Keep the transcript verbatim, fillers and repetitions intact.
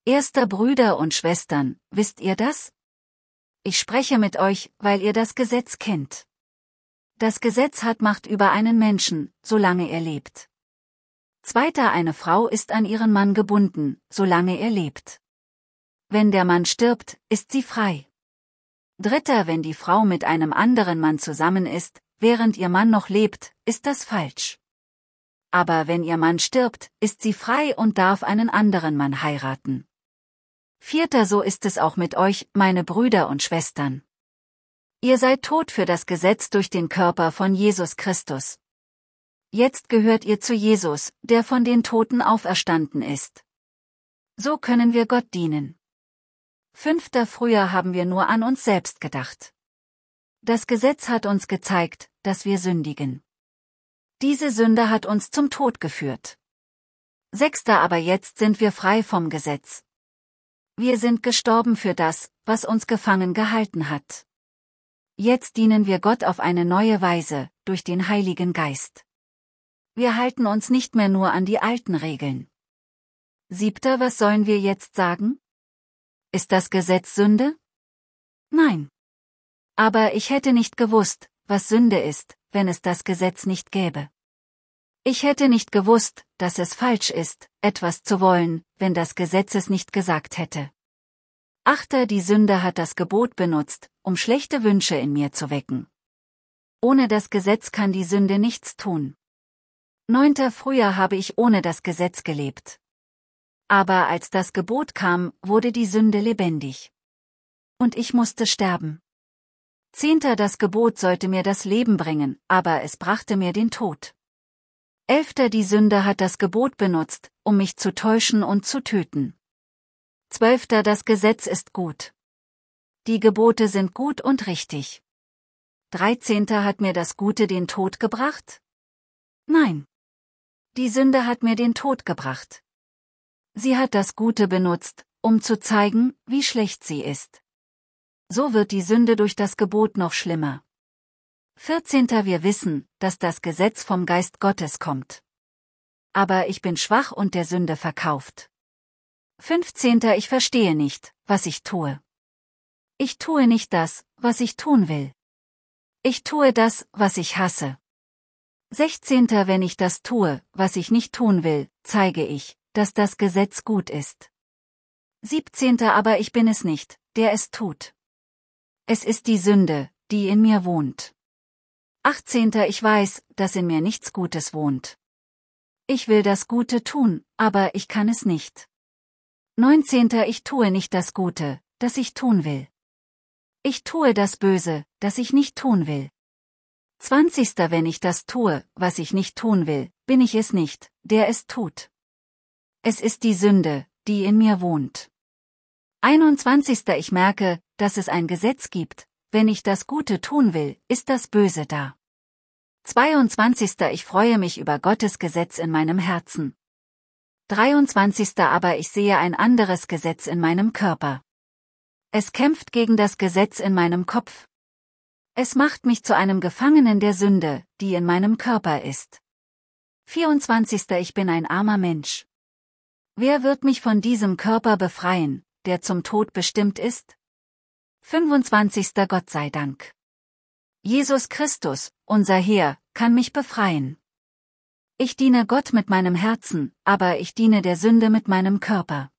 Erster Brüder und Schwestern, wisst ihr das? Ich spreche mit euch, weil ihr das Gesetz kennt. Das Gesetz hat Macht über einen Menschen, solange er lebt. Zweiter, eine Frau ist an ihren Mann gebunden, solange er lebt. Wenn der Mann stirbt, ist sie frei. Dritter, wenn die Frau mit einem anderen Mann zusammen ist, während ihr Mann noch lebt, ist das falsch. Aber wenn ihr Mann stirbt, ist sie frei und darf einen anderen Mann heiraten. Vierter, so ist es auch mit euch, meine Brüder und Schwestern. Ihr seid tot für das Gesetz durch den Körper von Jesus Christus. Jetzt gehört ihr zu Jesus, der von den Toten auferstanden ist. So können wir Gott dienen. Fünfter, früher haben wir nur an uns selbst gedacht. Das Gesetz hat uns gezeigt, dass wir sündigen. Diese Sünde hat uns zum Tod geführt. Sechster, aber jetzt sind wir frei vom Gesetz. Wir sind gestorben für das, was uns gefangen gehalten hat. Jetzt dienen wir Gott auf eine neue Weise, durch den Heiligen Geist. Wir halten uns nicht mehr nur an die alten Regeln. Siebter, was sollen wir jetzt sagen? Ist das Gesetz Sünde? Nein. Aber ich hätte nicht gewusst, was Sünde ist, wenn es das Gesetz nicht gäbe. Ich hätte nicht gewusst, dass es falsch ist, etwas zu wollen, wenn das Gesetz es nicht gesagt hätte. Achter, die Sünde hat das Gebot benutzt, um schlechte Wünsche in mir zu wecken. Ohne das Gesetz kann die Sünde nichts tun. Neunter, früher habe ich ohne das Gesetz gelebt. Aber als das Gebot kam, wurde die Sünde lebendig. Und ich musste sterben. Zehnter, das Gebot sollte mir das Leben bringen, aber es brachte mir den Tod. Elfter, die Sünde hat das Gebot benutzt, um mich zu täuschen und zu töten. Zwölfter, das Gesetz ist gut. Die Gebote sind gut und richtig. Dreizehnter, hat mir das Gute den Tod gebracht? Nein. Die Sünde hat mir den Tod gebracht. Sie hat das Gute benutzt, um zu zeigen, wie schlecht sie ist. So wird die Sünde durch das Gebot noch schlimmer. Vierzehnter, wir wissen, dass das Gesetz vom Geist Gottes kommt. Aber ich bin schwach und der Sünde verkauft. Fünfzehnter, ich verstehe nicht, was ich tue. Ich tue nicht das, was ich tun will. Ich tue das, was ich hasse. Sechzehnter, wenn ich das tue, was ich nicht tun will, zeige ich, dass das Gesetz gut ist. Siebzehnter, aber ich bin es nicht, der es tut. Es ist die Sünde, die in mir wohnt. Achtzehnter, ich weiß, dass in mir nichts Gutes wohnt. Ich will das Gute tun, aber ich kann es nicht. Neunzehnter, ich tue nicht das Gute, das ich tun will. Ich tue das Böse, das ich nicht tun will. Zwanzigster, wenn ich das tue, was ich nicht tun will, bin ich es nicht, der es tut. Es ist die Sünde, die in mir wohnt. Einundzwanzigster, ich merke, dass es ein Gesetz gibt, wenn ich das Gute tun will, ist das Böse da. Zweiundzwanzigster, ich freue mich über Gottes Gesetz in meinem Herzen. Dreiundzwanzigster, aber ich sehe ein anderes Gesetz in meinem Körper. Es kämpft gegen das Gesetz in meinem Kopf. Es macht mich zu einem Gefangenen der Sünde, die in meinem Körper ist. vierundzwanzigster, ich bin ein armer Mensch. Wer wird mich von diesem Körper befreien, der zum Tod bestimmt ist? fünfundzwanzigster, Gott sei Dank. Jesus Christus, unser Herr, kann mich befreien. Ich diene Gott mit meinem Herzen, aber ich diene der Sünde mit meinem Körper.